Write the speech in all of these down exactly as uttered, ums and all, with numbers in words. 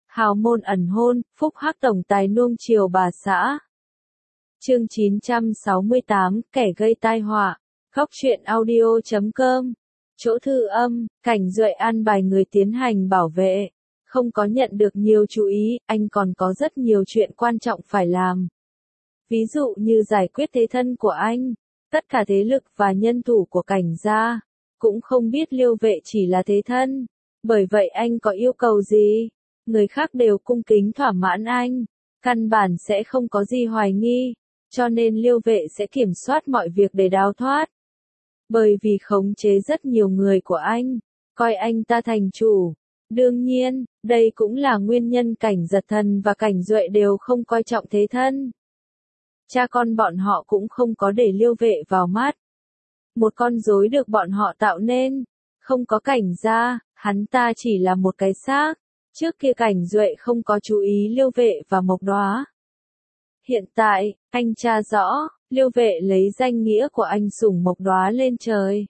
Hào môn ẩn hôn, phúc hắc tổng tài nuông chiều bà xã. Chương chín trăm sáu mươi tám, kẻ gây tai họa. Góc truyện audio chấm com. Chỗ thư âm, Cảnh Duệ an bài người tiến hành bảo vệ. Không có nhận được nhiều chú ý, anh còn có rất nhiều chuyện quan trọng phải làm. Ví dụ như giải quyết thế thân của anh, tất cả thế lực và nhân thủ của Cảnh gia, cũng không biết Liêu Vệ chỉ là thế thân. Bởi vậy anh có yêu cầu gì, người khác đều cung kính thỏa mãn anh, căn bản sẽ không có gì hoài nghi, cho nên Liêu Vệ sẽ kiểm soát mọi việc để đào thoát. Bởi vì khống chế rất nhiều người của anh, coi anh ta thành chủ. Đương nhiên, đây cũng là nguyên nhân Cảnh Giật Thần và Cảnh Duệ đều không coi trọng thế thân. Cha con bọn họ cũng không có để Liêu Vệ vào mắt. Một con rối được bọn họ tạo nên, không có Cảnh gia, hắn ta chỉ là một cái xác. Trước kia Cảnh Duệ không có chú ý Liêu Vệ và Mộc Đóa. Hiện tại, anh tra rõ, Liêu Vệ lấy danh nghĩa của anh sủng Mộc Đóa lên trời.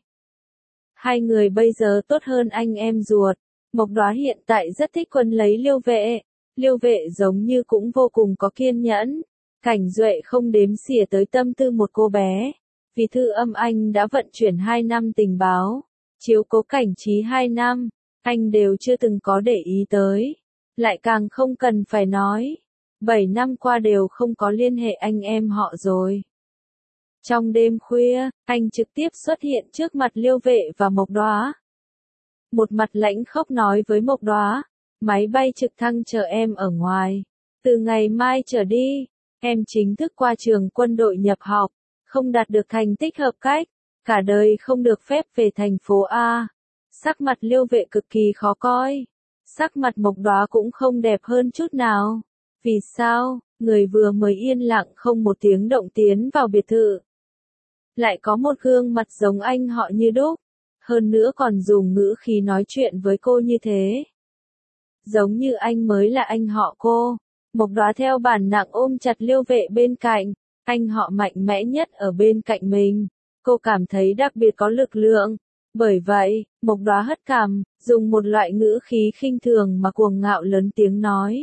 Hai người bây giờ tốt hơn anh em ruột. Mộc Đóa hiện tại rất thích quân lấy Liêu Vệ. Liêu Vệ giống như cũng vô cùng có kiên nhẫn. Cảnh Duệ không đếm xỉa tới tâm tư một cô bé. Vì thư âm anh đã vận chuyển hai năm tình báo, chiếu cố Cảnh Trí hai năm, anh đều chưa từng có để ý tới. Lại càng không cần phải nói. Bảy năm qua đều không có liên hệ anh em họ rồi. Trong đêm khuya, anh trực tiếp xuất hiện trước mặt Liêu Vệ và Mộc Đóa. Một mặt lãnh khốc nói với Mộc Đóa, máy bay trực thăng chờ em ở ngoài. Từ ngày mai trở đi, em chính thức qua trường quân đội nhập học, không đạt được thành tích hợp cách, cả đời không được phép về thành phố A. Sắc mặt Liêu Vệ cực kỳ khó coi. Sắc mặt Mộc Đóa cũng không đẹp hơn chút nào. Vì sao, người vừa mới yên lặng không một tiếng động tiến vào biệt thự. Lại có một gương mặt giống anh họ như đúc. Hơn nữa còn dùng ngữ khí nói chuyện với cô như thế. Giống như anh mới là anh họ cô. Mộc Đóa theo bản năng ôm chặt Liêu Vệ bên cạnh. Anh họ mạnh mẽ nhất ở bên cạnh mình. Cô cảm thấy đặc biệt có lực lượng. Bởi vậy, Mộc Đóa hất cằm, dùng một loại ngữ khí khinh thường mà cuồng ngạo lớn tiếng nói.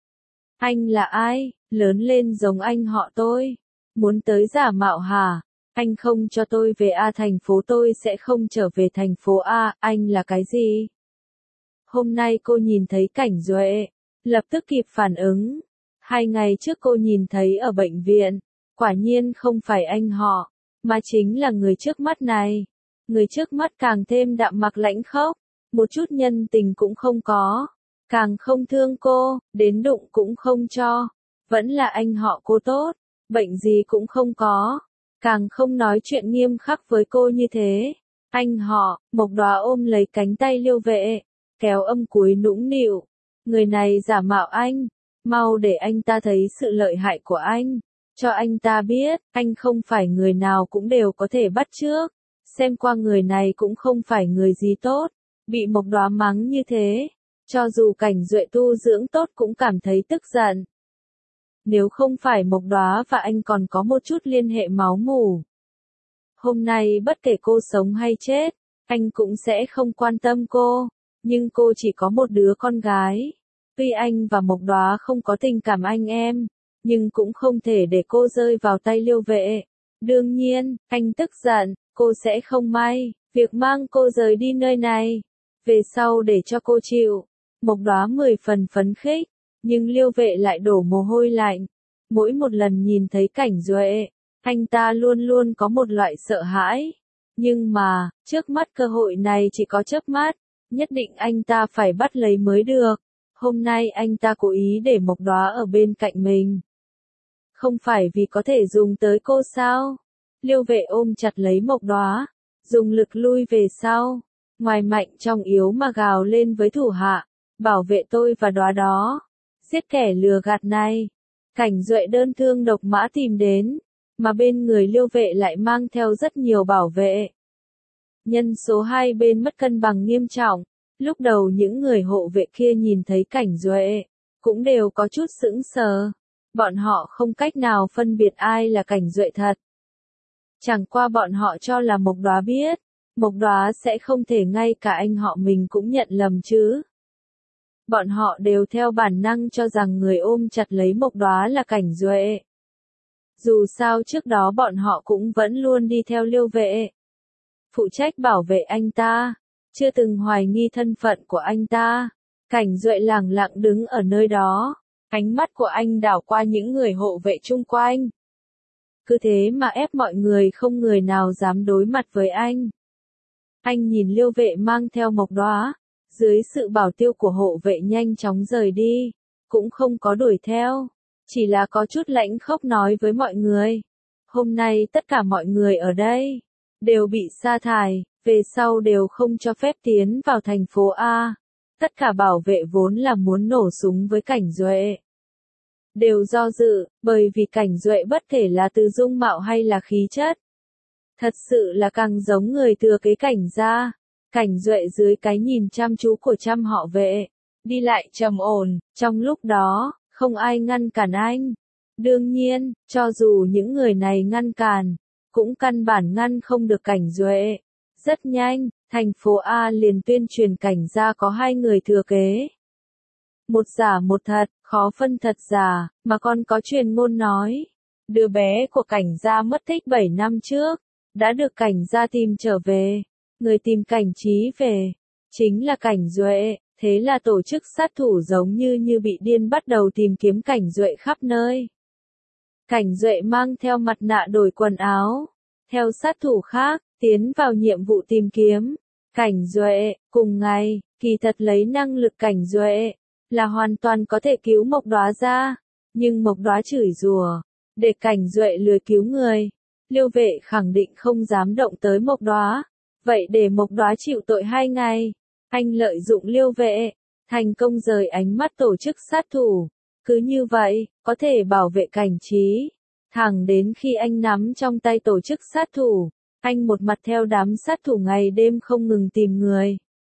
Anh là ai, lớn lên giống anh họ tôi. Muốn tới giả mạo hả? Anh không cho tôi về A thành phố tôi sẽ không trở về thành phố A, anh là cái gì? Hôm nay cô nhìn thấy Cảnh Duệ, lập tức kịp phản ứng. Hai ngày trước cô nhìn thấy ở bệnh viện, quả nhiên không phải anh họ, mà chính là người trước mắt này. Người trước mắt càng thêm đạm mạc lãnh khốc, một chút nhân tình cũng không có, càng không thương cô, đến đụng cũng không cho. Vẫn là anh họ cô tốt, bệnh gì cũng không có, càng không nói chuyện nghiêm khắc với cô như thế. Anh họ, Mộc Đóa ôm lấy cánh tay Liêu Vệ, kéo âm cúi nũng nịu. Người này giả mạo anh, mau để anh ta thấy sự lợi hại của anh, cho anh ta biết, anh không phải người nào cũng đều có thể bắt chước. Xem qua người này cũng không phải người gì tốt. Bị Mộc Đóa mắng như thế, cho dù Cảnh Duệ tu dưỡng tốt cũng cảm thấy tức giận. Nếu không phải Mộc Đóa và anh còn có một chút liên hệ máu mủ, hôm nay bất kể cô sống hay chết, anh cũng sẽ không quan tâm cô. Nhưng cô chỉ có một đứa con gái. Tuy anh và Mộc Đóa không có tình cảm anh em, nhưng cũng không thể để cô rơi vào tay Liêu Vệ. Đương nhiên, anh tức giận, cô sẽ không may việc mang cô rời đi nơi này. Về sau để cho cô chịu. Mộc Đóa mười phần phấn khích, nhưng Liêu Vệ lại đổ mồ hôi lạnh. Mỗi một lần nhìn thấy Cảnh Duệ, anh ta luôn luôn có một loại sợ hãi. Nhưng mà, trước mắt cơ hội này chỉ có chớp mắt, nhất định anh ta phải bắt lấy mới được. Hôm nay anh ta cố ý để Mộc Đóa ở bên cạnh mình. Không phải vì có thể dùng tới cô sao? Liêu Vệ ôm chặt lấy Mộc Đóa, dùng lực lui về sau, ngoài mạnh trong yếu mà gào lên với thủ hạ, bảo vệ tôi và Đóa đó, giết kẻ lừa gạt này. Cảnh Duệ đơn thương độc mã tìm đến, mà bên người Liêu Vệ lại mang theo rất nhiều bảo vệ. Nhân số hai bên mất cân bằng nghiêm trọng, lúc đầu những người hộ vệ kia nhìn thấy Cảnh Duệ, cũng đều có chút sững sờ. Bọn họ không cách nào phân biệt ai là Cảnh Duệ thật. Chẳng qua bọn họ cho là Mộc Đóa biết, Mộc Đóa sẽ không thể ngay cả anh họ mình cũng nhận lầm chứ. Bọn họ đều theo bản năng cho rằng người ôm chặt lấy Mộc Đóa là Cảnh Duệ. Dù sao trước đó bọn họ cũng vẫn luôn đi theo Liêu Vệ, phụ trách bảo vệ anh ta, chưa từng hoài nghi thân phận của anh ta. Cảnh Duệ lẳng lặng đứng ở nơi đó, ánh mắt của anh đảo qua những người hộ vệ chung quanh. Cứ thế mà ép mọi người không người nào dám đối mặt với anh. Anh nhìn Liêu Vệ mang theo Mộc Đóa, dưới sự bảo tiêu của hộ vệ nhanh chóng rời đi, cũng không có đuổi theo, chỉ là có chút lãnh khốc nói với mọi người. Hôm nay tất cả mọi người ở đây đều bị sa thải, về sau đều không cho phép tiến vào thành phố A. Tất cả bảo vệ vốn là muốn nổ súng với Cảnh Duệ, đều do dự, bởi vì Cảnh Duệ bất kể là từ dung mạo hay là khí chất, thật sự là càng giống người thừa kế Cảnh gia. Cảnh Duệ dưới cái nhìn chăm chú của trăm họ vệ, đi lại trầm ổn, trong lúc đó, không ai ngăn cản anh. Đương nhiên, cho dù những người này ngăn cản, cũng căn bản ngăn không được Cảnh Duệ. Rất nhanh, thành phố A liền tuyên truyền Cảnh gia có hai người thừa kế. Một giả một thật, khó phân thật giả, mà còn có truyền ngôn nói, đứa bé của Cảnh gia mất tích bảy năm trước, đã được Cảnh gia tìm trở về. Người tìm Cảnh Trí về, chính là Cảnh Duệ, thế là tổ chức sát thủ giống như như bị điên bắt đầu tìm kiếm Cảnh Duệ khắp nơi. Cảnh Duệ mang theo mặt nạ đổi quần áo, theo sát thủ khác, tiến vào nhiệm vụ tìm kiếm. Cảnh Duệ, cùng ngày, kỳ thật lấy năng lực Cảnh Duệ, là hoàn toàn có thể cứu Mộc Đóa ra, nhưng Mộc Đóa chửi rủa, để Cảnh Duệ lười cứu người. Liêu Vệ khẳng định không dám động tới Mộc Đóa. Vậy để Mộc Đóa chịu tội hai ngày, anh lợi dụng Liêu Vệ, thành công rời ánh mắt tổ chức sát thủ. Cứ như vậy, có thể bảo vệ Cảnh Trí. Thẳng đến khi anh nắm trong tay tổ chức sát thủ, anh một mặt theo đám sát thủ ngày đêm không ngừng tìm người.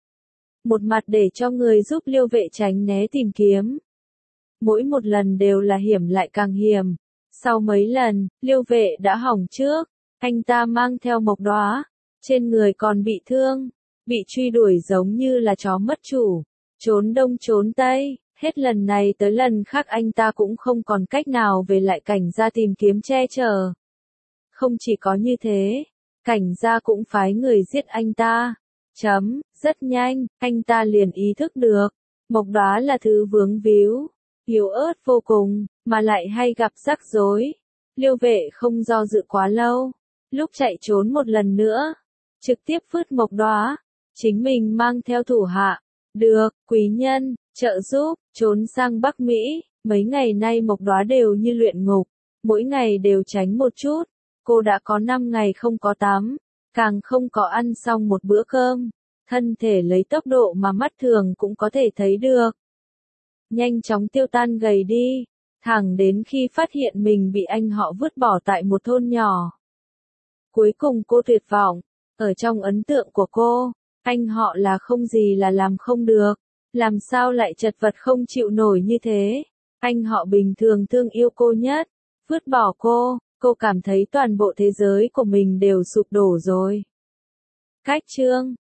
Một mặt để cho người giúp Liêu Vệ tránh né tìm kiếm. Mỗi một lần đều là hiểm lại càng hiểm. Sau mấy lần, Liêu Vệ đã hỏng trước, anh ta mang theo Mộc Đóa. Trên người còn bị thương, bị truy đuổi giống như là chó mất chủ, trốn đông trốn tây, hết lần này tới lần khác anh ta cũng không còn cách nào về lại Cảnh gia tìm kiếm che chở. Không chỉ có như thế, Cảnh gia cũng phái người giết anh ta. Chấm, rất nhanh, anh ta liền ý thức được, Mộc Đóa là thứ vướng víu, yếu ớt vô cùng, mà lại hay gặp rắc rối. Liêu Vệ không do dự quá lâu, lúc chạy trốn một lần nữa, trực tiếp vứt Mộc Đóa, chính mình mang theo thủ hạ, được, quý nhân, trợ giúp, trốn sang Bắc Mỹ. Mấy ngày nay Mộc Đóa đều như luyện ngục, mỗi ngày đều tránh một chút, cô đã có năm ngày không có tắm, càng không có ăn xong một bữa cơm, thân thể lấy tốc độ mà mắt thường cũng có thể thấy được. Nhanh chóng tiêu tan gầy đi, thẳng đến khi phát hiện mình bị anh họ vứt bỏ tại một thôn nhỏ. Cuối cùng cô tuyệt vọng. Ở trong ấn tượng của cô, anh họ là không gì là làm không được, làm sao lại chật vật không chịu nổi như thế. Anh họ bình thường thương yêu cô nhất, vứt bỏ cô, cô cảm thấy toàn bộ thế giới của mình đều sụp đổ rồi. Cách chương